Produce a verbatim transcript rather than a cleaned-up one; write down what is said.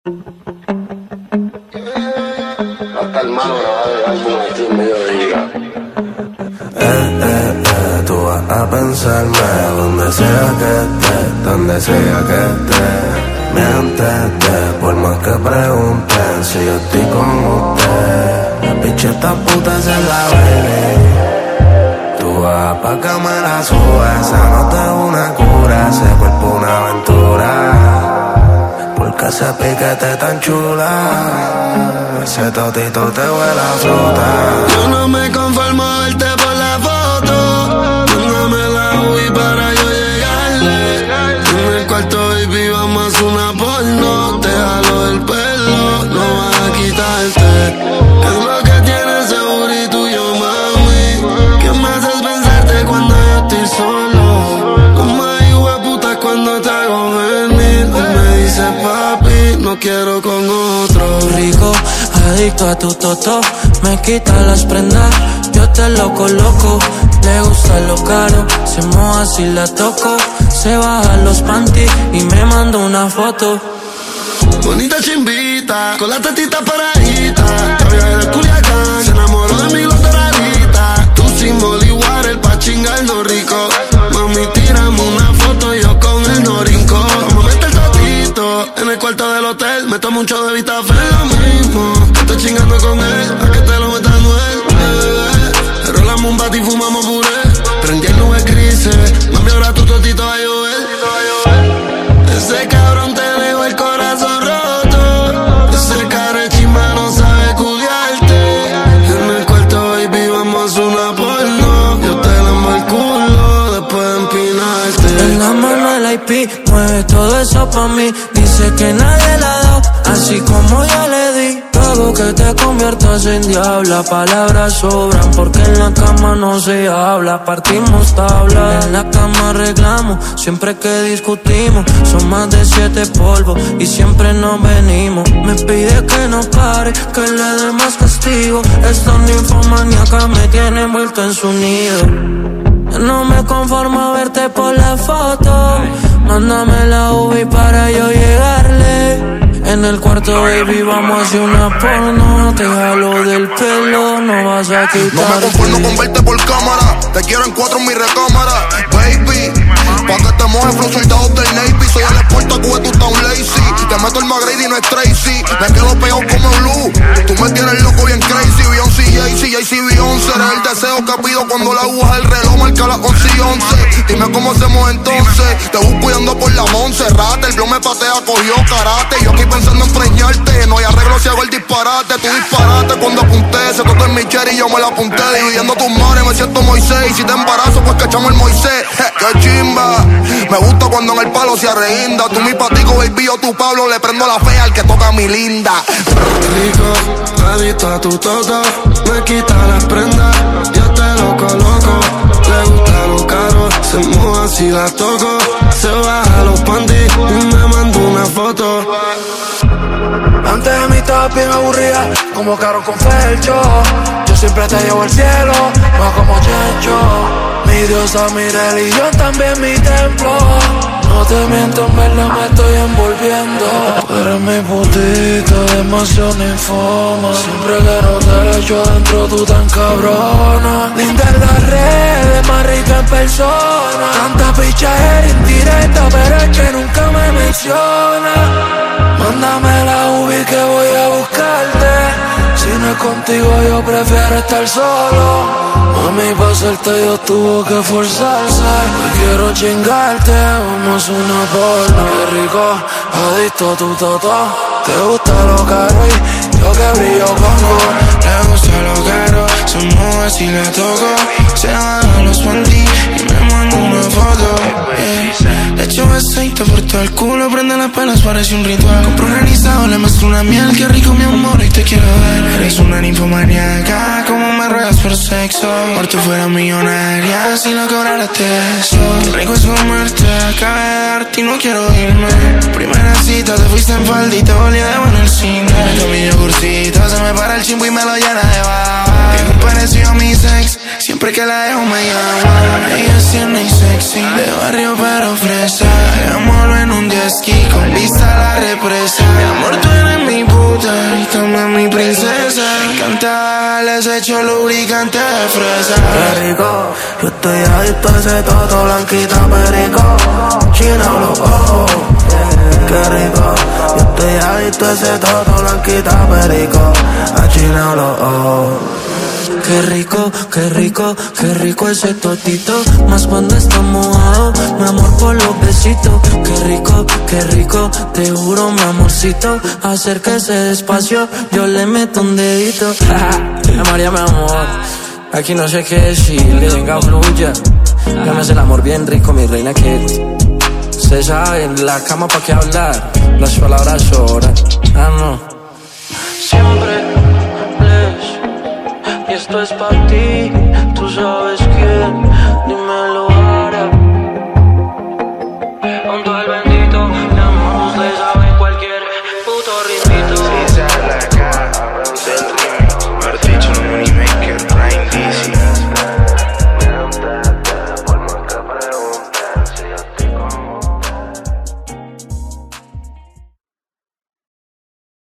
Hasta el malo grabado el álbum aquí en mediodía. Eh, eh, eh, tú vas a pensarme donde sea que esté, donde sea que esté. Miéntete, por más que pregunten si yo estoy con usted. La picha esta puta es la baby. Tú vas pa' que me la subas, esa nota es una cura, ese cuerpo una aventura. Porque ese piquete tan chula, ese totito te huele a fruta. Yo no me conformo a verte por la foto, mándame la U I para yo llegarle. En el cuarto baby vamos a hacer una porno, te jalo el pelo, no vas a quitarte. Es lo que tiene ese booty tuyo, mami, que me haces pensarte cuando yo estoy solo. Como hay hueputas cuando te hago venir, me dice papi, no quiero con otro. Rico, adicto a tu toto, me quita las prendas, yo te lo coloco. Le gusta lo caro, se moja si la toco. Se baja los panties y me manda una foto. Bonita chimbita, con la tetita paradita. Todavía eres Culiacán, se enamoró de mi doradita. Tú sin molly water pa' chingarnos rico. Mami, tiramos una foto yo con el norinco. Vamos a meter el totito en el cuarto del hotel. Me tomo un show de Vitafé, lo mismo. Estoy chingando con él, a que te lo metas Noel, bebé. Rolamos un bate y fumamos puré. Prendí el nube grises, mami, ahora tu totito va a llover. Ese cabrón te dejó el corazón roto. Ese carechimba no sabe culiarte. En el cuarto, baby, vamos a hacer una porno. Yo te lamo el culo después de empinarte. En la mano el I P, mueve todo eso pa' mí. Dice que nadie la da, así como yo le di. Luego que te conviertas en diabla, palabras sobran porque en la cama no se habla. Partimos tabla, en la cama arreglamos siempre que discutimos. Son más de siete polvos y siempre nos venimos. Me pide que no pare, que le dé más castigo. Esta ninfomaníaca me tiene envuelto en su nido. No me conformo a verte por la foto, mándame la U I para yo llegarle. En el cuarto, baby, vamos a hacer una porno. Te jalo del pelo, no vas a quitarte. No me conformo con verte por cámara, te quiero en cuatro en mi recámara, baby. Pa' que te mojes, flow soldado del Navy. Soy el expuesto, tú estás un lazy. Te meto el McGrady, no es Tracy. Me quedo pegado como Blue. Tú me tienes loco bien crazy. Beyoncé, Jay-Z, Jay-Z, Beyoncé. Eres el deseo que pido cuando la aguja del reloj marca las once y once. Dime cómo hacemos entonces. Te busco y ando por la Montserrat. El blog me patea, cogió karate. Yo aquí pensando en preñarte. No hay arreglo si hago el disparate. Tú disparate cuando apunté. Se tocó en mi cherry y yo me la apunté. Dividiendo tus mares, me siento Moisés. Y si te embarazo, pues que echamos el Moisés. Je, qué chimba. Me gusta cuando en el palo se arreguinda. Tú mi patico, baby, yo tu Pablo. Le prendo la fea al que toca a mi linda. Rico, adicto a tu toto, me quita las prendas, yo te lo coloco. Le gusta lo caro, se moja si la toco. Se baja los panties y me manda una foto. Antes de mí estabas bien aburrida, como Caro con Felcho. Yo siempre te llevo al cielo, no como Chencho. Mi diosa, mi religión, también mi templo. No te miento, en verdad me estoy envolviendo. Tú eres mi putita, demasiado ninfoma. Siempre que no te echo adentro, tú tan cabrona. Linda en las redes, más rica en persona. Tanta pichadera indirecta, pero es que nunca me menciona. Mándame la U I que voy a buscarte. Si no es contigo yo prefiero estar solo. Mami, pa' hacerte yo tuvo que forzarse. Hoy quiero chingarte, vamos una porno. Qué rico, adicto a tu toto. Te gusta lo caro y yo que brillo pongo. Le gusta lo caro, se mueve si la toco. Se baja los panties y me manda una foto, yeah. Le echo aceite por todo el culo, prende las pelas, parece un ritual. Compro un anisado, le mezclo una miel. Qué rico mi amor, y te quiero ver. Eres una ninfomaníaca, como me ruegas por sexo. Muerto fuera millonaria, si no cobraras eso. Qué rico es comerte, acabé de darte y no quiero irme. Primera cita, te fuiste en falda y te volví a dejar en el cine. Me tomé yogurcito, se me para el chimbo y me lo llena de baba. Bien parecido a mi sex, siempre que la dejo me llama. Ella es tierna y sexy, de barrio pero fresa. Hagámoslo en un jet ski con vista a la represa. Mi amor, tú eres estoy adicto a ese toto, blanquita perico, china los ojos, yeah, qué rico. Yo estoy adicto a ese toto, blanquita perico, a china los ojos. Qué rico, qué rico, qué rico ese totito. Más cuando está mojado, mi amor por los besitos. Qué rico, qué rico, te juro mi amorcito. Acérquese despacio, yo le meto un dedito. María, mi amor, aquí no sé qué decirle, venga fluya. Ya me hace el amor bien rico, mi reina que se sabe, en la cama pa' qué hablar, las palabras sobran. Ah, no. Siempre y esto es pa' ti, tú sabes.